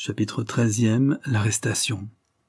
Chapitre 13e. L'arrestation.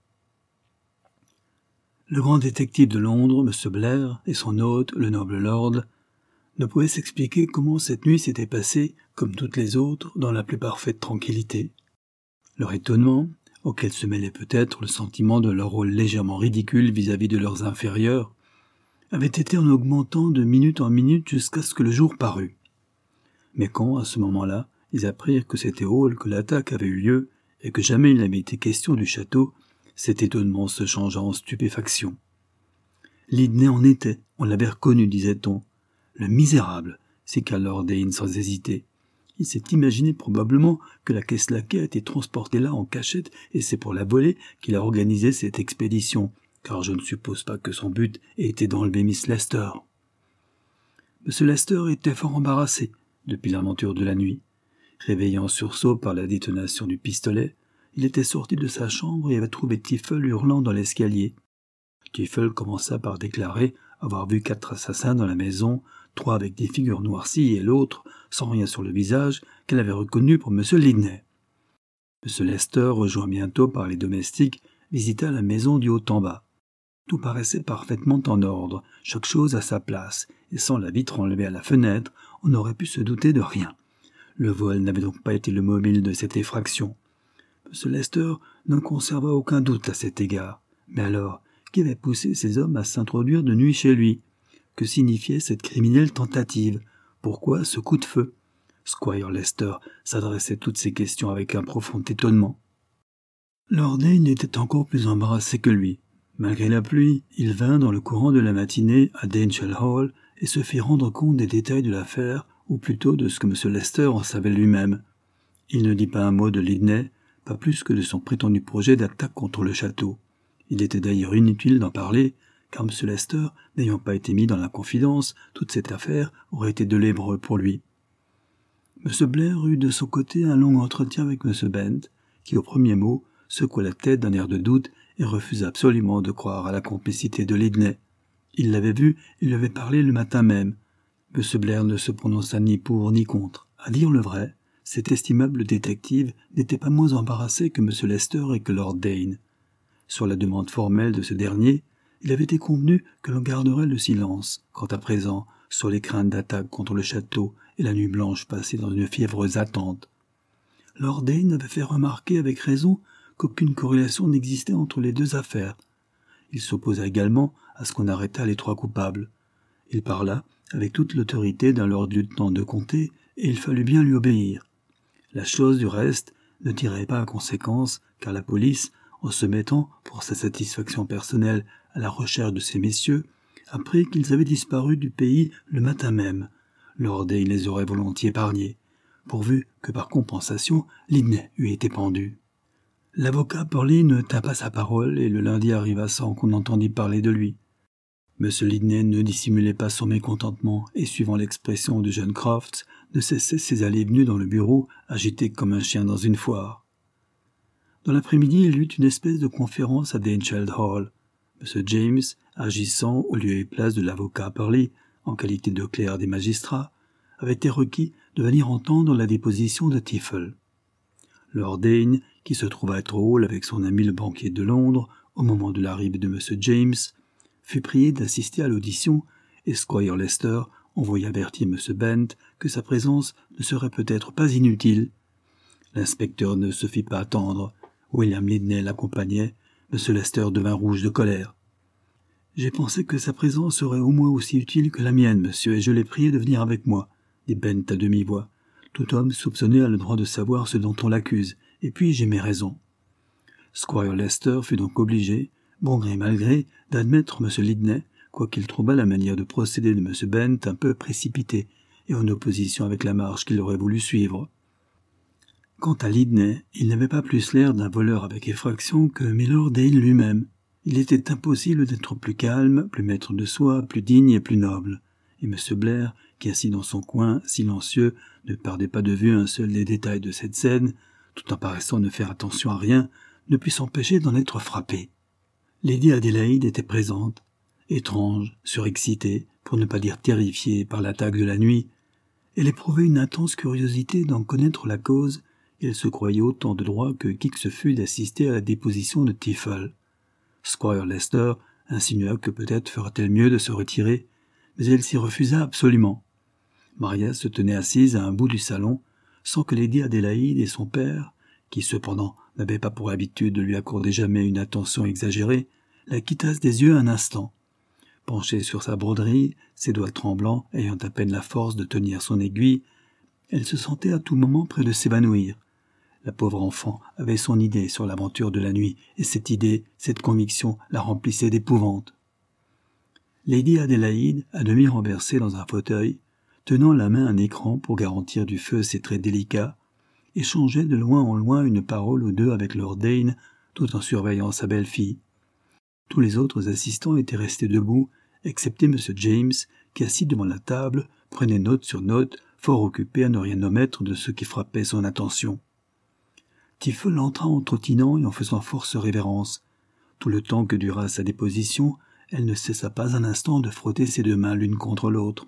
Le grand détective de Londres, M. Blair, et son hôte, le noble lord, ne pouvaient s'expliquer comment cette nuit s'était passée, comme toutes les autres, dans la plus parfaite tranquillité. Leur étonnement, auquel se mêlait peut-être le sentiment de leur rôle légèrement ridicule vis-à-vis de leurs inférieurs, avait été en augmentant de minute en minute jusqu'à ce que le jour parût. Mais quand, à ce moment-là, ils apprirent que c'était au hall que l'attaque avait eu lieu, et que jamais il n'avait été question du château, cet étonnement se changea en stupéfaction. Lydney en était, on l'avait reconnu, disait-on. Le misérable, s'écria Lord Dane sans hésiter. Il s'est imaginé probablement que la caisse laquée a été transportée là en cachette, et c'est pour la voler qu'il a organisé cette expédition, car je ne suppose pas que son but ait été d'enlever Miss Lester. M. Lester était fort embarrassé depuis l'aventure de la nuit. Réveillé en sursaut par la détonation du pistolet, il était sorti de sa chambre et avait trouvé Tiffel hurlant dans l'escalier. Tiffel commença par déclarer avoir vu 4 assassins dans la maison, 3 avec des figures noircies et l'autre, sans rien sur le visage, qu'elle avait reconnu pour M. Lydney. M. Lester, rejoint bientôt par les domestiques, visita la maison du haut en bas. Tout paraissait parfaitement en ordre, chaque chose à sa place, et sans la vitre enlevée à la fenêtre, on n'aurait pu se douter de rien. Le vol n'avait donc pas été le mobile de cette effraction. M. Lester n'en conserva aucun doute à cet égard. Mais alors, qui avait poussé ces hommes à s'introduire de nuit chez lui? Que signifiait cette criminelle tentative? Pourquoi ce coup de feu? Squire Lester s'adressait toutes ces questions avec un profond étonnement. Lord Dane était encore plus embarrassé que lui. Malgré la pluie, il vint dans le courant de la matinée à Daneshell Hall et se fit rendre compte des détails de l'affaire, ou plutôt de ce que M. Lester en savait lui-même. Il ne dit pas un mot de Lydney, pas plus que de son prétendu projet d'attaque contre le château. Il était d'ailleurs inutile d'en parler, car M. Lester, n'ayant pas été mis dans la confidence, toute cette affaire aurait été de l'hébreu pour lui. M. Blair eut de son côté un long entretien avec M. Bent, qui au premier mot secoua la tête d'un air de doute et refusa absolument de croire à la complicité de Lydney. Il l'avait vu et lui avait parlé le matin même. M. Blair ne se prononça ni pour ni contre. À dire le vrai, cet estimable détective n'était pas moins embarrassé que M. Lester et que Lord Dane. Sur la demande formelle de ce dernier, il avait été convenu que l'on garderait le silence, quant à présent, sur les craintes d'attaque contre le château et la nuit blanche passée dans une fiévreuse attente. Lord Dane avait fait remarquer avec raison qu'aucune corrélation n'existait entre les deux affaires. Il s'opposa également à ce qu'on arrêtât les 3 coupables. Il parla avec toute l'autorité d'un lord-lieutenant de comté, et il fallut bien lui obéir. La chose, du reste, ne tirait pas à conséquence, car la police, en se mettant, pour sa satisfaction personnelle, à la recherche de ces messieurs, apprit qu'ils avaient disparu du pays le matin même. Lord Dane les aurait volontiers épargnés, pourvu que par compensation, Lydney eût été pendu. L'avocat Purley ne tint pas sa parole, et le lundi arriva sans qu'on entendît parler de lui. M. Lydney ne dissimulait pas son mécontentement, et suivant l'expression de jeune Crofts, ne cessait ses allées et venues dans le bureau, agité comme un chien dans une foire. Dans l'après-midi, il eut une espèce de conférence à Daneshell Hall. M. James, agissant au lieu et place de l'avocat Purley, en qualité de clerc des magistrats, avait été requis de venir entendre la déposition de Tiffel. Lord Dane, qui se trouva être au hall avec son ami le banquier de Londres, au moment de l'arrivée de M. James, fut prié d'assister à l'audition, et Squire Lester envoya avertir M. Bent que sa présence ne serait peut-être pas inutile. L'inspecteur ne se fit pas attendre. William Lydney l'accompagnait. M. Lester devint rouge de colère. « J'ai pensé que sa présence serait au moins aussi utile que la mienne, monsieur, et je l'ai prié de venir avec moi, » dit Bent à demi-voix. « Tout homme soupçonné a le droit de savoir ce dont on l'accuse, et puis j'ai mes raisons. » Squire Lester fut donc obligé, bon gré mal gré, d'admettre M. Lydney, quoiqu'il trouva la manière de procéder de M. Bent un peu précipitée et en opposition avec la marche qu'il aurait voulu suivre. Quant à Lydney, il n'avait pas plus l'air d'un voleur avec effraction que Mylord Dane lui-même. Il était impossible d'être plus calme, plus maître de soi, plus digne et plus noble. Et M. Blair, qui assis dans son coin, silencieux, ne perdait pas de vue un seul des détails de cette scène, tout en paraissant ne faire attention à rien, ne put s'empêcher d'en être frappé. Lady Adélaïde était présente, étrange, surexcitée, pour ne pas dire terrifiée par l'attaque de la nuit. Elle éprouvait une intense curiosité d'en connaître la cause, Elle se croyait autant de droit que qui que ce fût d'assister à la déposition de Tiffel. Squire Lester insinua que peut-être ferait-elle mieux de se retirer, mais elle s'y refusa absolument. Maria se tenait assise à un bout du salon, sans que Lady Adélaïde et son père, qui cependant n'avaient pas pour habitude de lui accorder jamais une attention exagérée, la quittassent des yeux un instant. Penchée sur sa broderie, ses doigts tremblants ayant à peine la force de tenir son aiguille, elle se sentait à tout moment près de s'évanouir. La pauvre enfant avait son idée sur l'aventure de la nuit, et cette idée, cette conviction, la remplissait d'épouvante. Lady Adélaïde, à demi renversée dans un fauteuil, tenant la main un écran pour garantir du feu ses traits délicats, échangeait de loin en loin une parole ou deux avec Lord Dane, tout en surveillant sa belle-fille. Tous les autres assistants étaient restés debout, excepté M. James, qui, assis devant la table, prenait note sur note, fort occupé à ne rien omettre de ce qui frappait son attention. Tiffel entra en trottinant et en faisant force révérence. Tout le temps que dura sa déposition, elle ne cessa pas un instant de frotter ses deux mains l'une contre l'autre.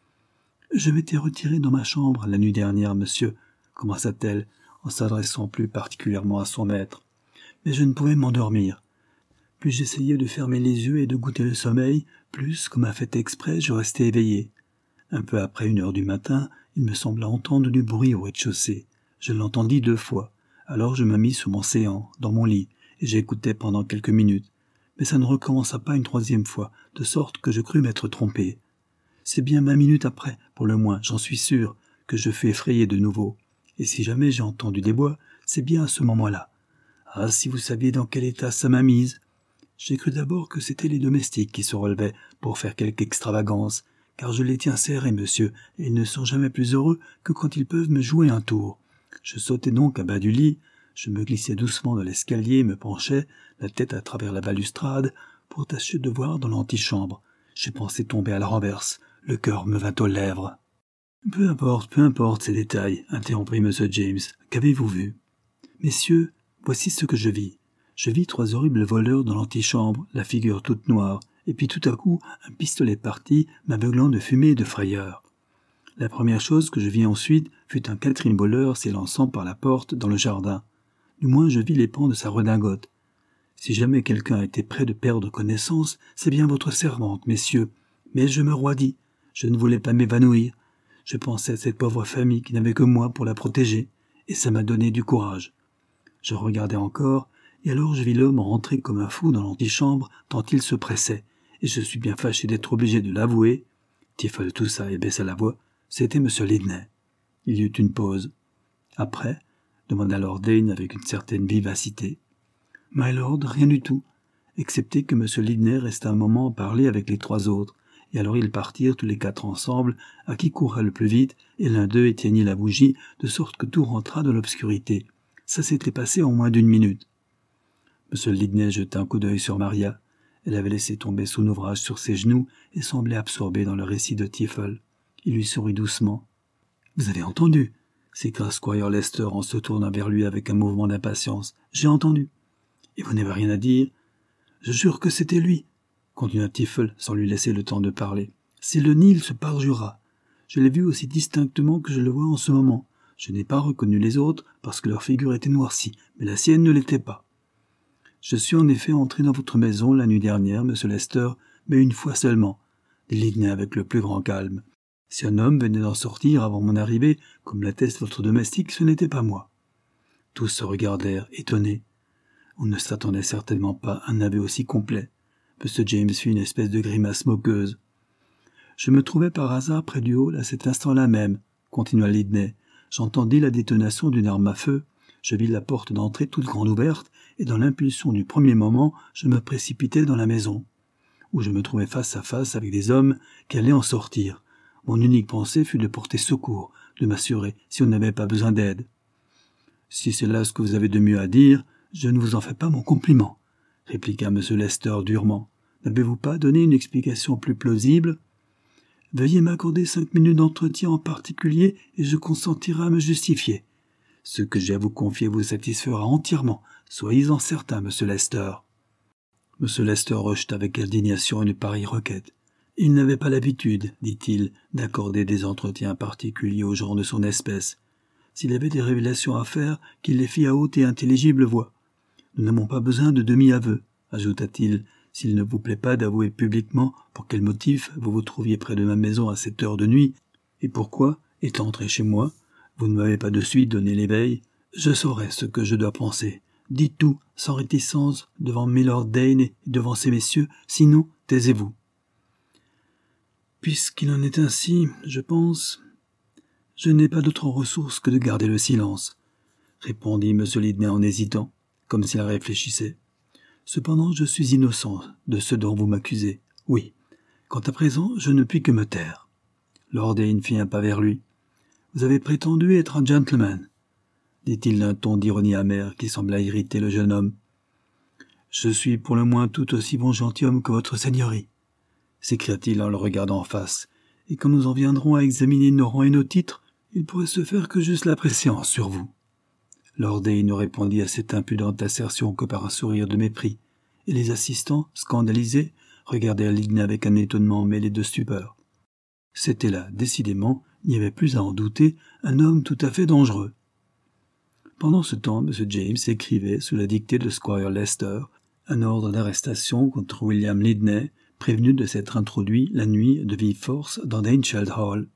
« Je m'étais retirée dans ma chambre la nuit dernière, monsieur, » commença-t-elle, en s'adressant plus particulièrement à son maître. « Mais je ne pouvais m'endormir. Plus j'essayais de fermer les yeux et de goûter le sommeil, plus, comme à fait exprès, je restais éveillé. Un peu après 1 heure du matin, il me sembla entendre du bruit au rez-de-chaussée. Je l'entendis 2 fois. Alors je me mis sur mon séant, dans mon lit, et j'écoutais pendant quelques minutes. Mais ça ne recommença pas une 3e fois, de sorte que je crus m'être trompé. C'est bien 20 minutes après, pour le moins, j'en suis sûr, que je fus effrayé de nouveau. Et si jamais j'ai entendu des bois, c'est bien à ce moment-là. Ah, si vous saviez dans quel état ça m'a mise. J'ai cru d'abord que c'étaient les domestiques qui se relevaient pour faire quelque extravagance, car je les tiens serrés, monsieur, et ils ne sont jamais plus heureux que quand ils peuvent me jouer un tour. Je sautai donc à bas du lit, je me glissai doucement dans l'escalier et me penchai, la tête à travers la balustrade, pour tâcher de voir dans l'antichambre. J'ai pensé tomber à la renverse, le cœur me vint aux lèvres. « Peu importe ces détails, » interrompit M. James. « Qu'avez-vous vu ?»« Messieurs, voici ce que je vis. Je vis 3 horribles voleurs dans l'antichambre, la figure toute noire, et puis tout à coup, un pistolet parti, m'aveuglant de fumée et de frayeur. La première chose que je vis ensuite fut un 4e voleur s'élançant par la porte dans le jardin. Du moins je vis les pans de sa redingote. Si jamais quelqu'un était près de perdre connaissance, c'est bien votre servante, messieurs. Mais je me roidis. Je ne voulais pas m'évanouir. Je pensais à cette pauvre famille qui n'avait que moi pour la protéger, et ça m'a donné du courage. Je regardais encore, et alors je vis l'homme rentrer comme un fou dans l'antichambre tant il se pressait, et je suis bien fâché d'être obligé de l'avouer. Tiffel toussa et baissa la voix. C'était M. Lidney. Il y eut une pause. Après, demanda Lord Dane avec une certaine vivacité. My Lord, rien du tout, excepté que M. Lidney resta un moment à parler avec les 3 autres, et alors ils partirent tous les 4 ensemble, à qui courait le plus vite, et l'un d'eux éteignit la bougie, de sorte que tout rentra dans l'obscurité. Ça s'était passé en moins d'1 minute. M. Lidney jeta un coup d'œil sur Maria. Elle avait laissé tomber son ouvrage sur ses genoux et semblait absorbée dans le récit de Tiffel. Il lui sourit doucement. « Vous avez entendu » s'écria Squire Lester en se tournant vers lui avec un mouvement d'impatience. « J'ai entendu. »« Et vous n'avez rien à dire ?»« Je jure que c'était lui, » continua Tiffel sans lui laisser le temps de parler. « C'est le Nil se parjura. Je l'ai vu aussi distinctement que je le vois en ce moment. Je n'ai pas reconnu les autres parce que leur figure était noircie, mais la sienne ne l'était pas. Je suis en effet entré dans votre maison la nuit dernière, monsieur Lester, mais une fois seulement, dit Lidney avec le plus grand calme. Si un homme venait d'en sortir avant mon arrivée, comme l'atteste votre domestique, ce n'était pas moi. » Tous se regardèrent, étonnés. On ne s'attendait certainement pas à un aveu aussi complet. M. James fit une espèce de grimace moqueuse. « Je me trouvais par hasard près du hall à cet instant-là même, » continua Lidney. « J'entendis la détonation d'une arme à feu. Je vis la porte d'entrée toute grande ouverte, et dans l'impulsion du premier moment, je me précipitai dans la maison, où je me trouvai face à face avec des hommes qui allaient en sortir. Mon unique pensée fut de porter secours, de m'assurer si on n'avait pas besoin d'aide. « Si c'est là ce que vous avez de mieux à dire, je ne vous en fais pas mon compliment, » répliqua M. Lester durement. « N'avez-vous pas donné une explication plus plausible ? Veuillez m'accorder 5 minutes d'entretien en particulier et je consentirai à me justifier. Ce que j'ai à vous confier vous satisfera entièrement, soyez-en certain, M. Lester. » M. Lester rejeta avec indignation une pareille requête. Il n'avait pas l'habitude, dit-il, d'accorder des entretiens particuliers aux gens de son espèce. s'il avait des révélations à faire, qu'il les fît à haute et intelligible voix. Nous n'avons pas besoin de demi-aveux, ajouta-t-il, s'il ne vous plaît pas d'avouer publiquement pour quel motif vous vous trouviez près de ma maison à cette heure de nuit, et pourquoi, étant entré chez moi, vous ne m'avez pas de suite donné l'éveil. Je saurai ce que je dois penser. Dites tout, sans réticence, devant Mylord Dane et devant ces messieurs, sinon, taisez-vous. Puisqu'il en est ainsi, je pense, je n'ai pas d'autre ressource que de garder le silence, répondit M. Lydney en hésitant, comme s'il réfléchissait. Cependant, je suis innocent de ce dont vous m'accusez. Oui. Quant à présent, je ne puis que me taire. Lord Dane fit un pas vers lui. Vous avez prétendu être un gentleman, dit-il d'un ton d'ironie amère qui sembla irriter le jeune homme. Je suis pour le moins tout aussi bon gentilhomme que votre seigneurie, s'écria-t-il en le regardant en face, et quand nous en viendrons à examiner nos rangs et nos titres, il pourrait se faire que j'eusse la préséance sur vous. Lord Dane ne répondit à cette impudente assertion que par un sourire de mépris, et les assistants, scandalisés, regardèrent Lydney avec un étonnement mêlé de stupeur. C'était là, décidément, il n'y avait plus à en douter, un homme tout à fait dangereux. Pendant ce temps, M. James écrivait, sous la dictée de Squire Lester, un ordre d'arrestation contre William Lydney, prévenu de s'être introduit la nuit de vive force dans Danechild Hall.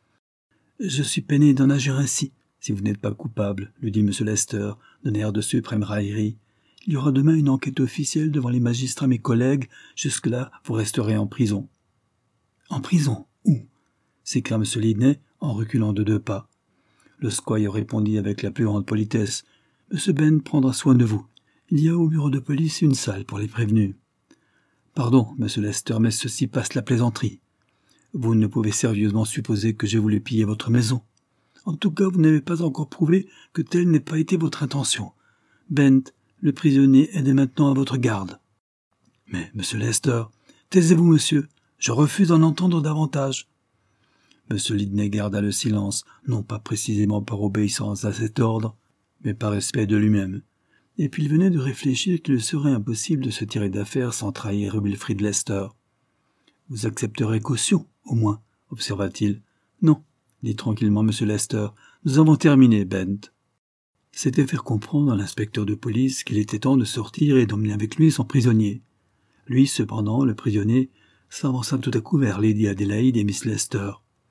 « Je suis peiné d'en agir ainsi, si vous n'êtes pas coupable, lui dit M. Lester, d'un air de suprême raillerie. Il y aura demain une enquête officielle devant les magistrats mes collègues, jusque-là vous resterez en prison. »« En prison ? Où ?» s'écria M. Lydney en reculant de 2 pas. Le squire répondit avec la plus grande politesse. « M. Ben prendra soin de vous. Il y a au bureau de police une salle pour les prévenus. »« Pardon, M. Lester, mais ceci passe la plaisanterie. Vous ne pouvez sérieusement supposer que j'ai voulu piller votre maison. En tout cas, vous n'avez pas encore prouvé que telle n'ait pas été votre intention. Bent, le prisonnier est dès maintenant à votre garde. »« Mais, M. Lester, taisez-vous, monsieur. Je refuse d'en entendre davantage. » M. Lydney garda le silence, non pas précisément par obéissance à cet ordre, mais par respect de lui-même. Et puis il venait de réfléchir qu'il serait impossible de se tirer d'affaire sans trahir Wilfrid Lester. « Vous accepterez caution, au moins, observa-t-il. « Non, dit tranquillement M. Lester, nous avons terminé, Bent. » C'était faire comprendre à l'inspecteur de police qu'il était temps de sortir et d'emmener avec lui son prisonnier. Lui, cependant, le prisonnier, s'avança tout à coup vers Lady Adélaïde et Miss Lester.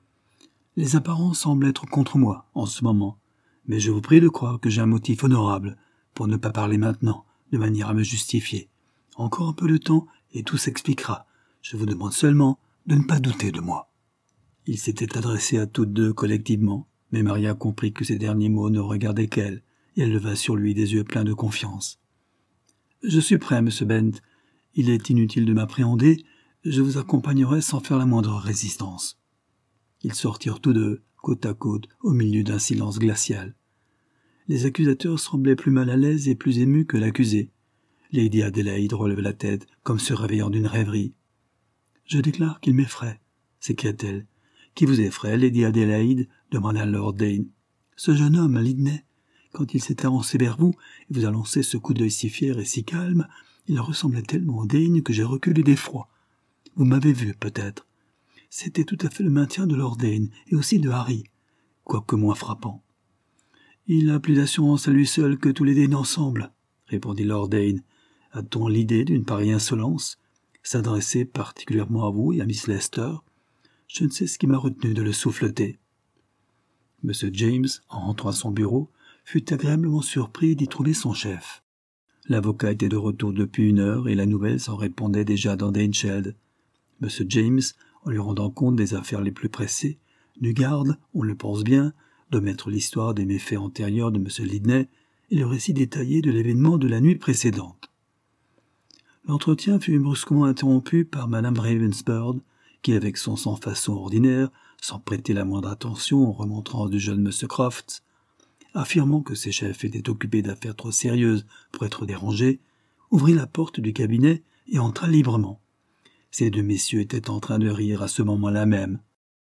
« Les apparences semblent être contre moi, en ce moment, mais je vous prie de croire que j'ai un motif honorable pour ne pas parler maintenant, de manière à me justifier. Encore un peu de temps, et tout s'expliquera. Je vous demande seulement de ne pas douter de moi. » Il s'était adressé à toutes deux collectivement, mais Maria comprit que ces derniers mots ne regardaient qu'elle, et elle leva sur lui des yeux pleins de confiance. « Je suis prêt, M. Bent. Il est inutile de m'appréhender, je vous accompagnerai sans faire la moindre résistance. » Ils sortirent tous deux, côte à côte, au milieu d'un silence glacial. Les accusateurs semblaient plus mal à l'aise et plus émus que l'accusé. Lady Adélaïde releva la tête, comme se réveillant d'une rêverie. « Je déclare qu'il m'effraie, » s'écria-t-elle. « Qui vous effraie, Lady Adélaïde » demanda Lord Dane. « Ce jeune homme, Lydney. Quand il s'est avancé vers vous et vous a lancé ce coup d'œil si fier et si calme, il ressemblait tellement au Dane que j'ai reculé d'effroi. Vous m'avez vu, peut-être. C'était tout à fait le maintien de Lord Dane et aussi de Harry, quoique moins frappant. « Il a plus d'assurance à lui seul que tous les Dane ensemble, » répondit Lord Dane. « A-t-on l'idée d'une pareille insolence, s'adresser particulièrement à vous et à Miss Lester? Je ne sais ce qui m'a retenu de le souffleter. » M. James, en rentrant à son bureau, fut agréablement surpris d'y trouver son chef. L'avocat était de retour depuis 1 heure et la nouvelle s'en répandait déjà dans Danechild. M. James, en lui rendant compte des affaires les plus pressées, n'eut garde, on le pense bien, d'omettre l'histoire des méfaits antérieurs de M. Lydney et le récit détaillé de l'événement de la nuit précédente. L'entretien fut brusquement interrompu par Mme Ravensburn, qui, avec son sans-façon ordinaire, sans prêter la moindre attention aux remontrances du jeune M. Crofts, affirmant que ses chefs étaient occupés d'affaires trop sérieuses pour être dérangés, ouvrit la porte du cabinet et entra librement. Ces 2 messieurs étaient en train de rire à ce moment-là même.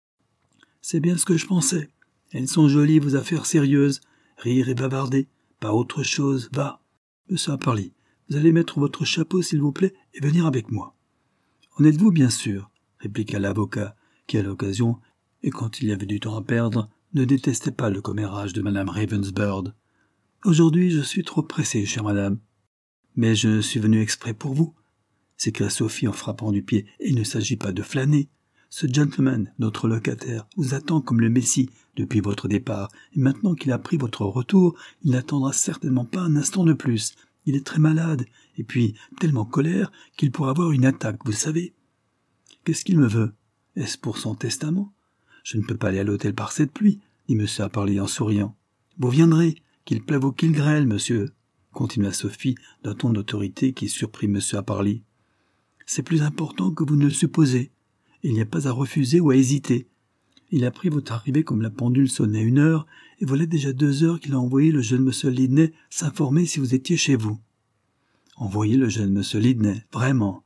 « C'est bien ce que je pensais. Elles sont jolies, vos affaires sérieuses. Rire et bavarder, pas autre chose, va. Monsieur Apperly, vous allez mettre votre chapeau, s'il vous plaît, et venir avec moi. »« En êtes-vous bien sûr ?» répliqua l'avocat, qui, à l'occasion, et quand il y avait du temps à perdre, ne détestait pas le commérage de madame Ravensbird. « Aujourd'hui, je suis trop pressé, chère madame. »« Mais je suis venu exprès pour vous, » s'écria Sophie en frappant du pied. « Il ne s'agit pas de flâner. Ce gentleman, notre locataire, vous attend comme le Messie depuis votre départ, et maintenant qu'il a pris votre retour, il n'attendra certainement pas un instant de plus. Il est très malade, et puis tellement colère qu'il pourrait avoir une attaque, vous savez. »« Qu'est-ce qu'il me veut ? Est-ce pour son testament ? Je ne peux pas aller à l'hôtel par cette pluie, dit M. Apperly en souriant. Vous viendrez, qu'il pleuve ou qu'il grêle, monsieur, continua Sophie d'un ton d'autorité qui surprit M. Apperly. C'est plus important que vous ne le supposez. Il n'y a pas à refuser ou à hésiter. Il a pris votre arrivée comme la pendule sonnait 1 heure, et voilà déjà 2 heures qu'il a envoyé le jeune M. Lidney s'informer si vous étiez chez vous. Envoyer le jeune M. Lidney, vraiment.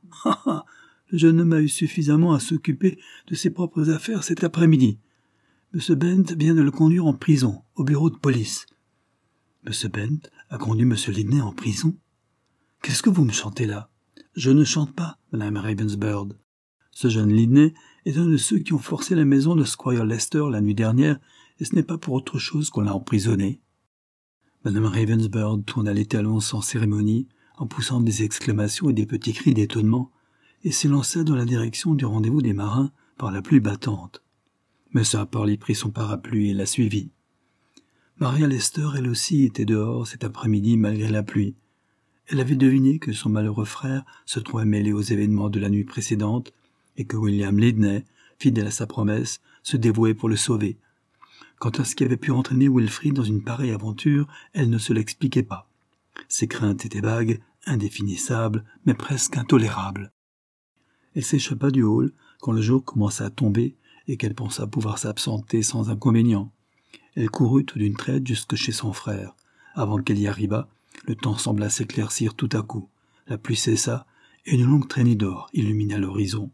Le jeune homme a eu suffisamment à s'occuper de ses propres affaires cet après-midi. M. Bent vient de le conduire en prison, au bureau de police. M. Bent a conduit M. Lidney en prison? Qu'est-ce que vous me chantez là? Je ne chante pas, madame Ravensbird. Ce jeune Lidney est un de ceux qui ont forcé la maison de Squire Lester la nuit dernière, et ce n'est pas pour autre chose qu'on l'a emprisonné. Madame Ravensbird tourna les talons sans cérémonie, en poussant des exclamations et des petits cris d'étonnement, et s'élança dans la direction du rendez-vous des marins par la pluie battante. M. Apperly prit son parapluie et la suivit. Maria Lester, elle aussi, était dehors cet après-midi malgré la pluie. Elle avait deviné que son malheureux frère se trouvait mêlé aux événements de la nuit précédente et que William Lidney, fidèle à sa promesse, se dévouait pour le sauver. Quant à ce qui avait pu entraîner Wilfrid dans une pareille aventure, elle ne se l'expliquait pas. Ses craintes étaient vagues, indéfinissables, mais presque intolérables. Elle s'échappa du hall quand le jour commença à tomber et qu'elle pensa pouvoir s'absenter sans inconvénient. Elle courut tout d'une traite jusque chez son frère. Avant qu'elle y arrivât, le temps sembla s'éclaircir tout à coup. La pluie cessa et une longue traînée d'or illumina l'horizon.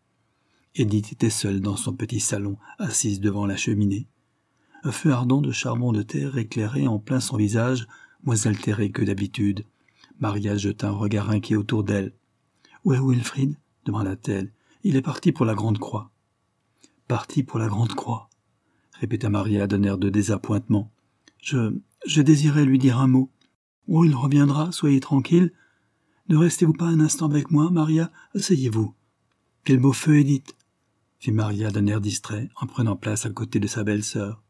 Edith était seule dans son petit salon, assise devant la cheminée. Un feu ardent de charbon de terre éclairait en plein son visage, moins altéré que d'habitude. Maria jeta un regard inquiet autour d'elle. « Où est Wilfrid ?» demanda-t-elle. « Il est parti pour la Grande Croix. »« Parti pour la Grande Croix ?» répéta Maria d'un air de désappointement. « Je désirais lui dire un mot. Oh, il reviendra, soyez tranquille. Ne restez-vous pas un instant avec moi, Maria? Asseyez-vous. »« Quel beau feu, Edith !» fit Maria d'un air distrait, en prenant place à côté de sa belle-sœur.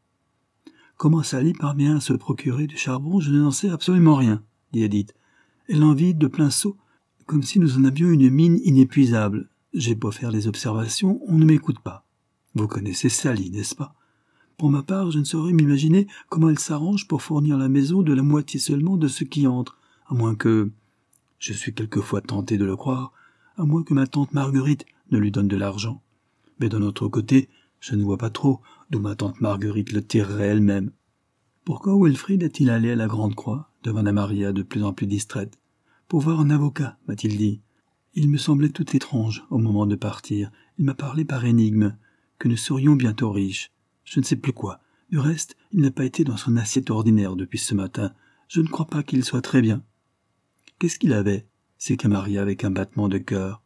« Comment Sally parvient à se procurer du charbon, je n'en sais absolument rien, » dit Edith. « Elle en vide de plein seau, comme si nous en avions une mine inépuisable. J'ai beau faire des observations, on ne m'écoute pas. Vous connaissez Sally, n'est-ce pas? Pour ma part, je ne saurais m'imaginer comment elle s'arrange pour fournir la maison de la moitié seulement de ce qui entre, à moins que, je suis quelquefois tenté de le croire, à moins que ma tante Marguerite ne lui donne de l'argent. Mais d'un autre côté, je ne vois pas trop d'où ma tante Marguerite le tirerait elle-même. Pourquoi Wilfrid est-il allé à la Grande Croix? Demanda Maria de plus en plus distraite. Pour voir un avocat, m'a-t-il dit. Il me semblait tout étrange au moment de partir. Il m'a parlé par énigme, que nous serions bientôt riches. Je ne sais plus quoi. Du reste, il n'a pas été dans son assiette ordinaire depuis ce matin. Je ne crois pas qu'il soit très bien. Qu'est-ce qu'il avait? S'écria Maria avec un battement de cœur.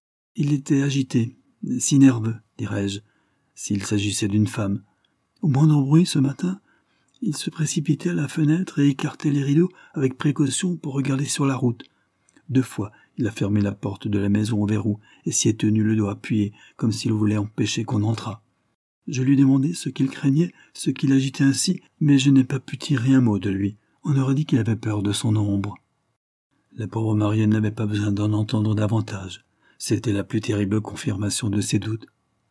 Il était agité, si nerveux, dirais-je, s'il s'agissait d'une femme. Au moindre bruit ce matin, il se précipitait à la fenêtre et écartait les rideaux avec précaution pour regarder sur la route. 2 fois, il a fermé la porte de la maison au verrou et s'y est tenu le doigt appuyé, comme s'il voulait empêcher qu'on entrât. Je lui demandai ce qu'il craignait, ce qui l'agitait ainsi, mais je n'ai pas pu tirer un mot de lui. On aurait dit qu'il avait peur de son ombre. La pauvre Marianne n'avait pas besoin d'en entendre davantage. C'était la plus terrible confirmation de ses doutes.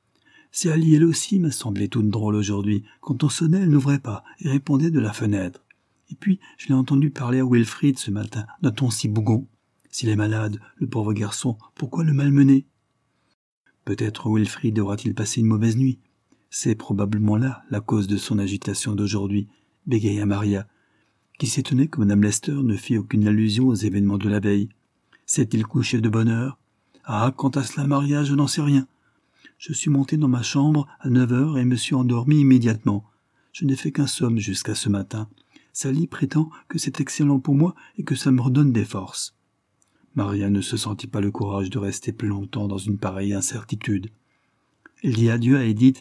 Sally, elle aussi, m'a semblé toute drôle aujourd'hui. Quand on sonnait, elle n'ouvrait pas et répondait de la fenêtre. Et puis, je l'ai entendu parler à Wilfrid ce matin, d'un ton si bougon. S'il est malade, le pauvre garçon, pourquoi le malmener? Peut-être Wilfrid aura-t-il passé une mauvaise nuit. C'est probablement là la cause de son agitation d'aujourd'hui, bégaya Maria, qui s'étonnait que Madame Lester ne fit aucune allusion aux événements de la veille. S'est-il couché de bonne heure? Ah, quant à cela, Maria, je n'en sais rien. Je suis montée dans ma chambre à 9 heures et me suis endormie immédiatement. Je n'ai fait qu'un somme jusqu'à ce matin. Sally prétend que c'est excellent pour moi et que ça me redonne des forces. Maria ne se sentit pas le courage de rester plus longtemps dans une pareille incertitude. Elle dit adieu à Edith,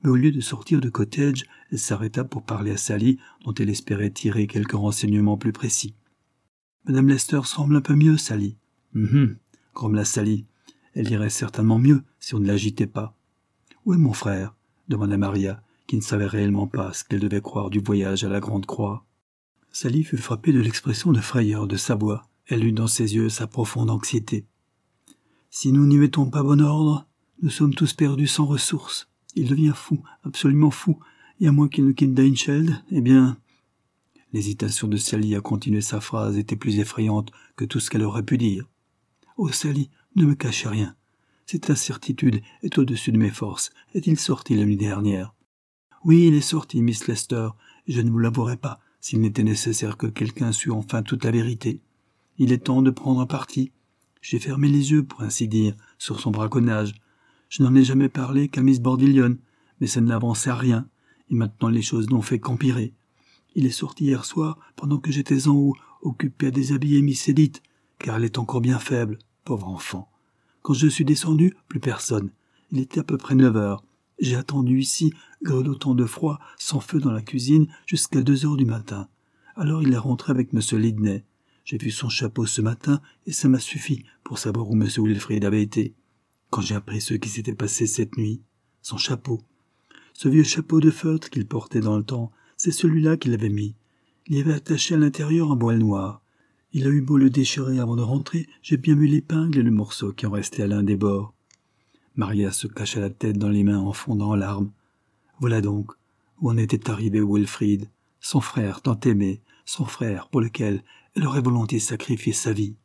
mais au lieu de sortir du cottage, elle s'arrêta pour parler à Sally, dont elle espérait tirer quelques renseignements plus précis. « Madame Lester semble un peu mieux, Sally. »« grommela Sally. « Elle irait certainement mieux si on ne l'agitait pas. »« Où est mon frère ?» demanda Maria, qui ne savait réellement pas ce qu'elle devait croire du voyage à la Grande Croix. Sally fut frappée de l'expression de frayeur de sa voix. Elle lut dans ses yeux sa profonde anxiété. « Si nous n'y mettons pas bon ordre, nous sommes tous perdus sans ressources. Il devient fou, absolument fou, et à moins qu'il ne quitte Daincheld, eh bien... » L'hésitation de Sally à continuer sa phrase était plus effrayante que tout ce qu'elle aurait pu dire. « Oh Sally, ne me cachez rien. Cette incertitude est au-dessus de mes forces. Est-il sorti la nuit dernière ?»« Oui, il est sorti, Miss Lester, et je ne vous l'avouerai pas, s'il n'était nécessaire que quelqu'un sût enfin toute la vérité. Il est temps de prendre un parti. J'ai fermé les yeux, pour ainsi dire, sur son braconnage. Je n'en ai jamais parlé qu'à Miss Bordillion, mais ça ne l'avançait à rien, et maintenant les choses n'ont fait qu'empirer. Il est sorti hier soir, pendant que j'étais en haut, occupé à déshabiller Miss Edith, car elle est encore bien faible, pauvre enfant. Quand je suis descendu, plus personne. Il était à peu près 9 heures. J'ai attendu ici, grelottant de froid, sans feu dans la cuisine, jusqu'à 2 heures du matin. Alors il est rentré avec M. Lidney. J'ai vu son chapeau ce matin, et ça m'a suffi pour savoir où M. Wilfrid avait été. Quand j'ai appris ce qui s'était passé cette nuit, son chapeau. Ce vieux chapeau de feutre qu'il portait dans le temps, c'est celui-là qu'il avait mis. Il y avait attaché à l'intérieur un voile noir. Il a eu beau le déchirer avant de rentrer, j'ai bien vu l'épingle et le morceau qui en restait à l'un des bords. Maria se cacha la tête dans les mains en fondant en larmes. Voilà donc où en était arrivé Wilfrid, son frère tant aimé, son frère pour lequel elle aurait volontiers sacrifié sa vie.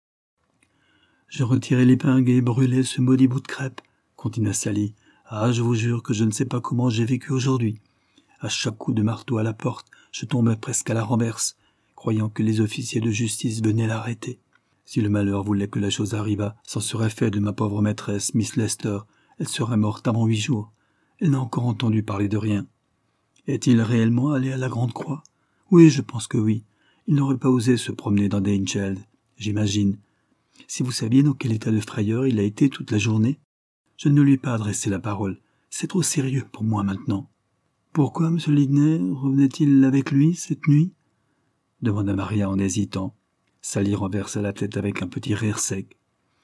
Je retirai l'épingle et brûlai ce maudit bout de crêpe, continua Sally. Ah, je vous jure que je ne sais pas comment j'ai vécu aujourd'hui. À chaque coup de marteau à la porte, je tombais presque à la renverse, croyant que les officiers de justice venaient l'arrêter. Si le malheur voulait que la chose arrivât, c'en serait fait de ma pauvre maîtresse, Miss Lester. Elle serait morte avant 8 jours. Elle n'a encore entendu parler de rien. Est-il réellement allé à la Grande Croix? Oui, je pense que oui. Il n'aurait pas osé se promener dans Daincheld, j'imagine. Si vous saviez dans quel état de frayeur il a été toute la journée, je ne lui ai pas adressé la parole. C'est trop sérieux pour moi maintenant. Pourquoi M. Lidney revenait-il avec lui cette nuit? Demanda Maria en hésitant. Sally renversa la tête avec un petit rire sec.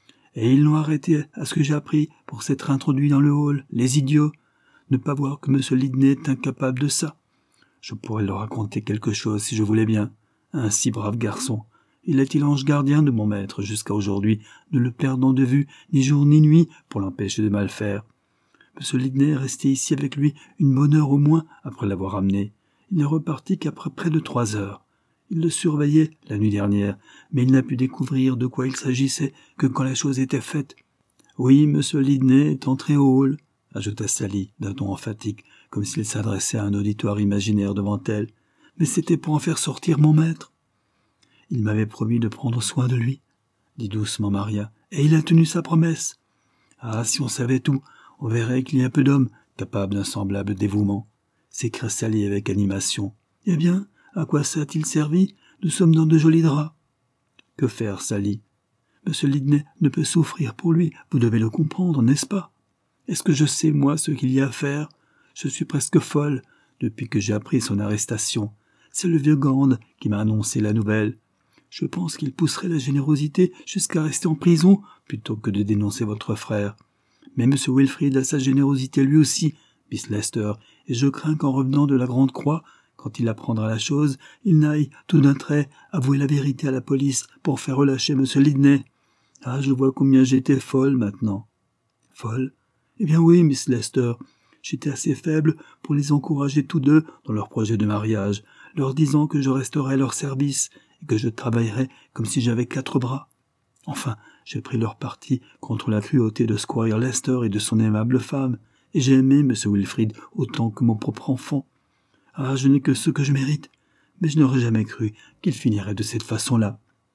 Et ils l'ont arrêté, à ce que j'ai appris, pour s'être introduit dans le hall, les idiots. Ne pas voir que M. Lidney est incapable de ça. Je pourrais leur raconter quelque chose si je voulais bien. Un si brave garçon. Il est l'ange gardien de mon maître jusqu'à aujourd'hui, ne le perdant de vue ni jour ni nuit pour l'empêcher de mal faire. M. Lidney est resté ici avec lui une bonne heure au moins après l'avoir amené. Il n'est reparti qu'après près de 3 heures. Il le surveillait la nuit dernière, mais il n'a pu découvrir de quoi il s'agissait que quand la chose était faite. Oui, M. Lidney est entré au hall, ajouta Sally d'un ton emphatique, comme s'il s'adressait à un auditoire imaginaire devant elle. Mais c'était pour en faire sortir mon maître. Il m'avait promis de prendre soin de lui, dit doucement Maria, et il a tenu sa promesse. Ah, si on savait tout, on verrait qu'il y a peu d'hommes capables d'un semblable dévouement, s'écria Sally avec animation. Eh bien, à quoi ça a-t-il servi? Nous sommes dans de jolis draps. Que faire, Sally? M. Lidney ne peut souffrir pour lui, vous devez le comprendre, n'est-ce pas? Est-ce que je sais, moi, ce qu'il y a à faire? Je suis presque folle depuis que j'ai appris son arrestation. C'est le vieux Gand qui m'a annoncé la nouvelle. Je pense qu'il pousserait la générosité jusqu'à rester en prison plutôt que de dénoncer votre frère. Mais M. Wilfrid a sa générosité lui aussi, Miss Lester, et je crains qu'en revenant de la Grande Croix, quand il apprendra la chose, il n'aille, tout d'un trait, avouer la vérité à la police pour faire relâcher M. Lidney. Ah, je vois combien j'étais folle maintenant. Folle? Eh bien oui, Miss Lester. J'étais assez faible pour les encourager tous deux dans leur projet de mariage, leur disant que je resterais à leur service et que je travaillerais comme si j'avais 4 bras. Enfin, j'ai pris leur parti contre la cruauté de Squire Lester et de son aimable femme, et j'ai aimé M. Wilfrid autant que mon propre enfant. Ah, je n'ai que ce que je mérite, mais je n'aurais jamais cru qu'il finirait de cette façon-là.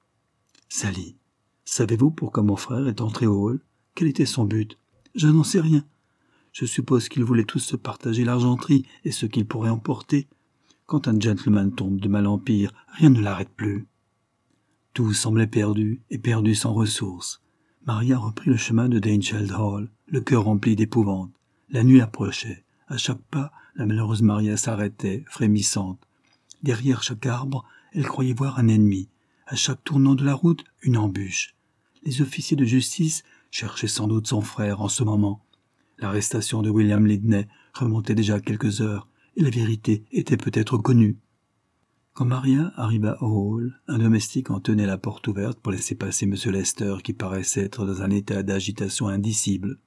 Sally, savez-vous pourquoi mon frère est entré au hall? Quel était son but? Je n'en sais rien. Je suppose qu'ils voulaient tous se partager l'argenterie et ce qu'ils pourraient emporter. Quand un gentleman tombe de mal en pire, rien ne l'arrête plus. Tout semblait perdu, et perdu sans ressources. Maria reprit le chemin de Daincheld Hall, le cœur rempli d'épouvante. La nuit approchait. À chaque pas, la malheureuse Maria s'arrêtait, frémissante. Derrière chaque arbre, elle croyait voir un ennemi. À chaque tournant de la route, une embûche. Les officiers de justice cherchaient sans doute son frère en ce moment. L'arrestation de William Lidney remontait déjà à quelques heures, et la vérité était peut-être connue. Quand Maria arriva au hall, un domestique en tenait la porte ouverte pour laisser passer M. Lester, qui paraissait être dans un état d'agitation indicible.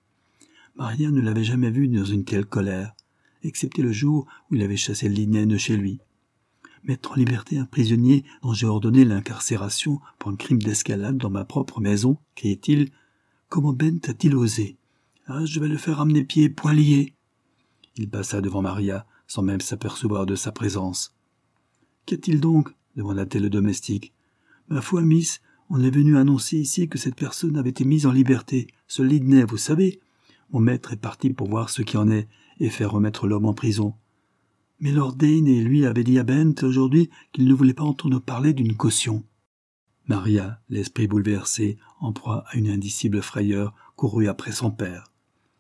Maria ne l'avait jamais vu dans une telle colère, excepté le jour où il avait chassé Lidney de chez lui. Mettre en liberté un prisonnier dont j'ai ordonné l'incarcération pour un crime d'escalade dans ma propre maison, criait-il. Comment Bent a-t-il osé? Ah, je vais le faire amener pieds et poings liés. Il passa devant Maria, sans même s'apercevoir de sa présence. Qu'y a-t-il donc? Demanda-t-elle le domestique. Ma foi, miss, on est venu annoncer ici que cette personne avait été mise en liberté. Ce Lidney, vous savez. Mon maître est parti pour voir ce qui en est et faire remettre l'homme en prison. Mais Lord Dane et lui avaient dit à Bent aujourd'hui qu'il ne voulait pas entendre parler d'une caution. Maria, l'esprit bouleversé, en proie à une indicible frayeur, courut après son père.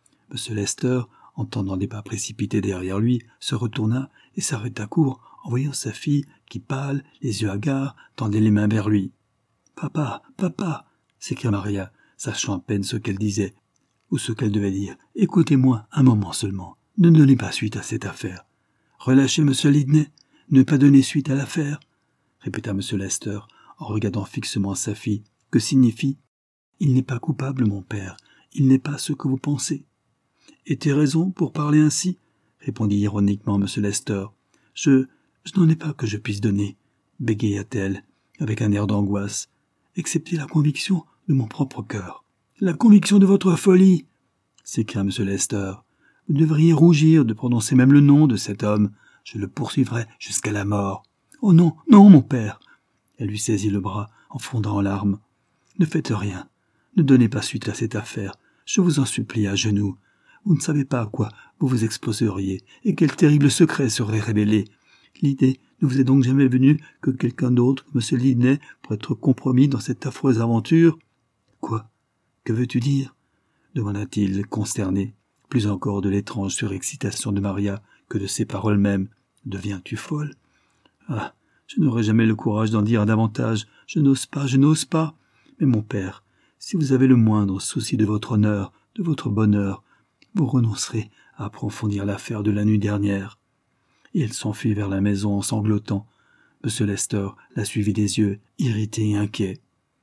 M. Lester, entendant des pas précipités derrière lui, se retourna et s'arrêta court en voyant sa fille qui, pâle, les yeux hagards, tendait les mains vers lui. « Papa, papa !» s'écria Maria, sachant à peine ce qu'elle disait ou ce qu'elle devait dire. « Écoutez-moi un moment seulement. Ne donnez pas suite à cette affaire. »« Relâchez M. Lidney. Ne pas donner suite à l'affaire » répéta M. Lester en regardant fixement sa fille. « Que signifie ? Il n'est pas coupable, mon père. Il n'est pas ce que vous pensez. »« Et tes raisons pour parler ainsi ?» répondit ironiquement M. Lester. « Je n'en ai pas que je puisse donner, » bégaya-t-elle, avec un air d'angoisse, « excepté la conviction de mon propre cœur. »« La conviction de votre folie !» s'écria M. Lester. « Vous devriez rougir de prononcer même le nom de cet homme. Je le poursuivrai jusqu'à la mort. »« Oh non, non, mon père !» Elle lui saisit le bras, en fondant en larmes. « Ne faites rien. Ne donnez pas suite à cette affaire. Je vous en supplie à genoux. Vous ne savez pas à quoi vous vous exposeriez et quel terrible secret serait révélé. L'idée ne vous est donc jamais venue que quelqu'un d'autre que M. Lidney pourrait être compromis dans cette affreuse aventure ? »« Quoi ? Que veux-tu dire ?» demanda-t-il, consterné, plus encore de l'étrange surexcitation de Maria que de ses paroles mêmes. « Deviens-tu folle ? Ah, je n'aurai jamais le courage d'en dire davantage. Je n'ose pas. Mais mon père, si vous avez le moindre souci de votre honneur, de votre bonheur, vous renoncerez à approfondir l'affaire de la nuit dernière. » Et elle s'enfuit vers la maison en sanglotant. M. Lester la suivit des yeux, irrité et inquiet.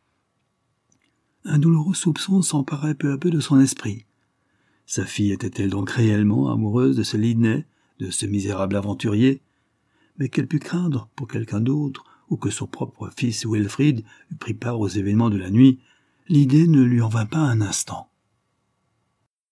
Un douloureux soupçon s'emparait peu à peu de son esprit. Sa fille était-elle donc réellement amoureuse de ce Lidney, de ce misérable aventurier? Mais qu'elle pût craindre pour quelqu'un d'autre, ou que son propre fils Wilfrid eût pris part aux événements de la nuit, l'idée ne lui en vint pas un instant.